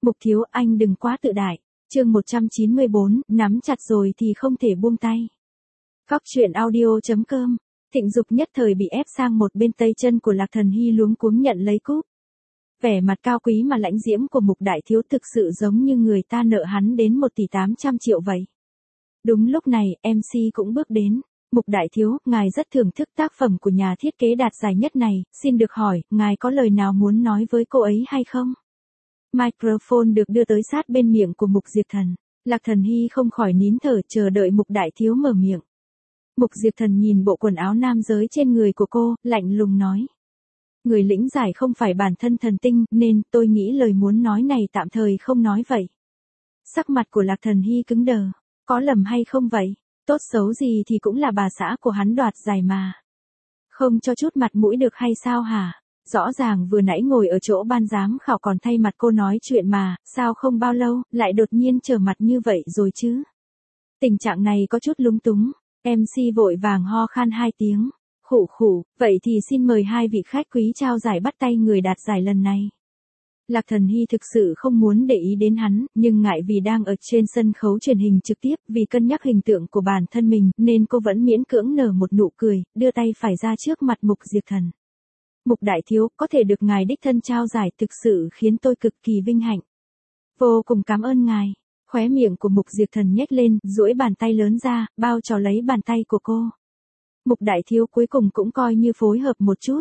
Mục thiếu, anh đừng quá tự đại. Chương 194, nắm chặt rồi thì không thể buông tay. Góc truyện audio.com. Thịnh Dục nhất thời bị ép sang một bên, tay chân của Lạc Thần Hy luống cuống nhận lấy cúp. Vẻ mặt cao quý mà lãnh diễm của Mục đại thiếu thực sự giống như người ta nợ hắn đến 1,8 tỷ vậy. Đúng lúc này, MC cũng bước đến. Mục đại thiếu, ngài rất thưởng thức tác phẩm của nhà thiết kế đạt giải nhất này, xin được hỏi, ngài có lời nào muốn nói với cô ấy hay không? Microphone được đưa tới sát bên miệng của Mục Diệp Thần. Lạc Thần Hy không khỏi nín thở chờ đợi Mục đại thiếu mở miệng. Mục Diệp Thần nhìn bộ quần áo nam giới trên người của cô, lạnh lùng nói. Người lĩnh giải không phải bản thân thần tinh, nên tôi nghĩ lời muốn nói này tạm thời không nói vậy. Sắc mặt của Lạc Thần Hy cứng đờ. Có lầm hay không vậy? Tốt xấu gì thì cũng là bà xã của hắn đoạt giải mà. Không cho chút mặt mũi được hay sao hả? Rõ ràng vừa nãy ngồi ở chỗ ban giám khảo còn thay mặt cô nói chuyện mà, sao không bao lâu, lại đột nhiên trở mặt như vậy rồi chứ? Tình trạng này có chút lúng túng, MC vội vàng ho khan 2 tiếng, khụ khụ, vậy thì xin mời hai vị khách quý trao giải bắt tay người đạt giải lần này. Lạc Thần Hy thực sự không muốn để ý đến hắn, nhưng ngại vì đang ở trên sân khấu truyền hình trực tiếp, vì cân nhắc hình tượng của bản thân mình, nên cô vẫn miễn cưỡng nở một nụ cười, đưa tay phải ra trước mặt Mục Diệp Thần. Mục đại thiếu, có thể được ngài đích thân trao giải thực sự khiến tôi cực kỳ vinh hạnh. Vô cùng cảm ơn ngài. Khóe miệng của Mục Diệp Thần nhếch lên, duỗi bàn tay lớn ra, bao trò lấy bàn tay của cô. Mục đại thiếu cuối cùng cũng coi như phối hợp một chút.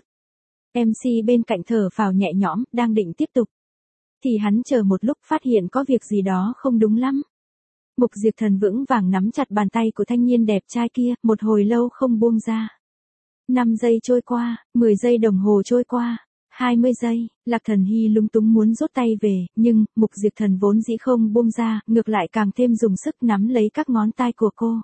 MC bên cạnh thở phào nhẹ nhõm, đang định tiếp tục. Thì hắn chờ một lúc phát hiện có việc gì đó không đúng lắm. Mục Diệp Thần vững vàng nắm chặt bàn tay của thanh niên đẹp trai kia, một hồi lâu không buông ra. 5 giây trôi qua, 10 giây đồng hồ trôi qua, 20 giây, Lạc Thần Hy lúng túng muốn rút tay về, nhưng, Mục Diệp Thần vốn dĩ không buông ra, ngược lại càng thêm dùng sức nắm lấy các ngón tay của cô.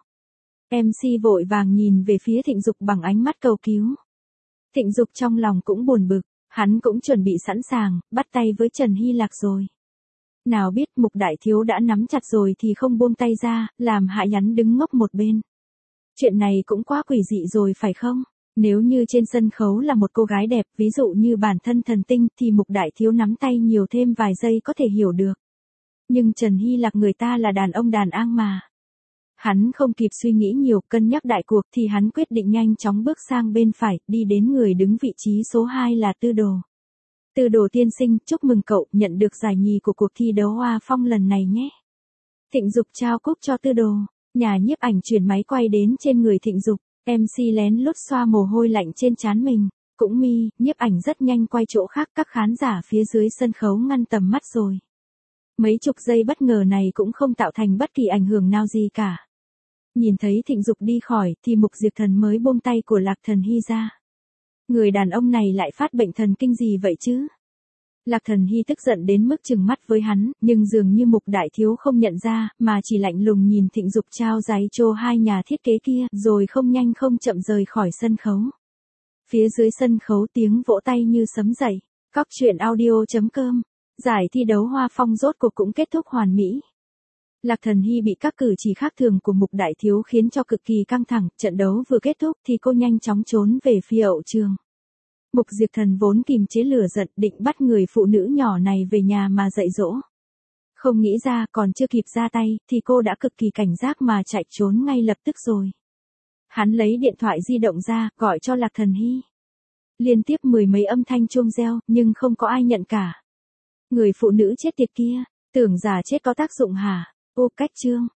MC vội vàng nhìn về phía Thịnh Dục bằng ánh mắt cầu cứu. Thịnh Dục trong lòng cũng buồn bực, hắn cũng chuẩn bị sẵn sàng, bắt tay với Trần Hy Lạc rồi. Nào biết Mục đại thiếu đã nắm chặt rồi thì không buông tay ra, làm hại hắn đứng ngốc một bên. Chuyện này cũng quá quỷ dị rồi phải không? Nếu như trên sân khấu là một cô gái đẹp, ví dụ như bản thân thần tinh, thì Mục đại thiếu nắm tay nhiều thêm vài giây có thể hiểu được. Nhưng Trần Hy Lạc người ta là đàn ông đàn an mà. Hắn không kịp suy nghĩ nhiều, cân nhắc đại cuộc thì hắn quyết định nhanh chóng bước sang bên phải, đi đến người đứng vị trí số 2 là Tư Đồ. Tư Đồ tiên sinh, chúc mừng cậu nhận được giải nhì của cuộc thi đấu Hoa Phong lần này nhé. Thịnh Dục trao cúp cho Tư Đồ, nhà nhiếp ảnh chuyển máy quay đến trên người Thịnh Dục, MC lén lút xoa mồ hôi lạnh trên trán mình. Cũng nhiếp ảnh rất nhanh quay chỗ khác, các khán giả phía dưới sân khấu ngăn tầm mắt rồi. Mấy chục giây bất ngờ này cũng không tạo thành bất kỳ ảnh hưởng nào gì cả. Nhìn thấy Thịnh Dục đi khỏi thì Mục Diệp Thần mới buông tay của Lạc Thần Hy ra. Người đàn ông này lại phát bệnh thần kinh gì vậy chứ? Lạc Thần Hy tức giận đến mức trừng mắt với hắn, nhưng dường như Mục đại thiếu không nhận ra, mà chỉ lạnh lùng nhìn Thịnh Dục trao giấy cho hai nhà thiết kế kia, rồi không nhanh không chậm rời khỏi sân khấu. Phía dưới sân khấu tiếng vỗ tay như sấm dậy. Góc truyện audio.com. Giải thi đấu Hoa Phong rốt cuộc cũng kết thúc hoàn mỹ. Lạc Thần Hy bị các cử chỉ khác thường của Mục đại thiếu khiến cho cực kỳ căng thẳng, trận đấu vừa kết thúc thì cô nhanh chóng trốn về phía hậu trường. Mục Diệp Thần vốn kìm chế lửa giận định bắt người phụ nữ nhỏ này về nhà mà dạy dỗ. Không nghĩ ra còn chưa kịp ra tay thì cô đã cực kỳ cảnh giác mà chạy trốn ngay lập tức rồi. Hắn lấy điện thoại di động ra gọi cho Lạc Thần Hy. Liên tiếp 10 mấy âm thanh chuông reo nhưng không có ai nhận cả. Người phụ nữ chết tiệt kia, tưởng giả chết có tác dụng hả? Ô cách chương.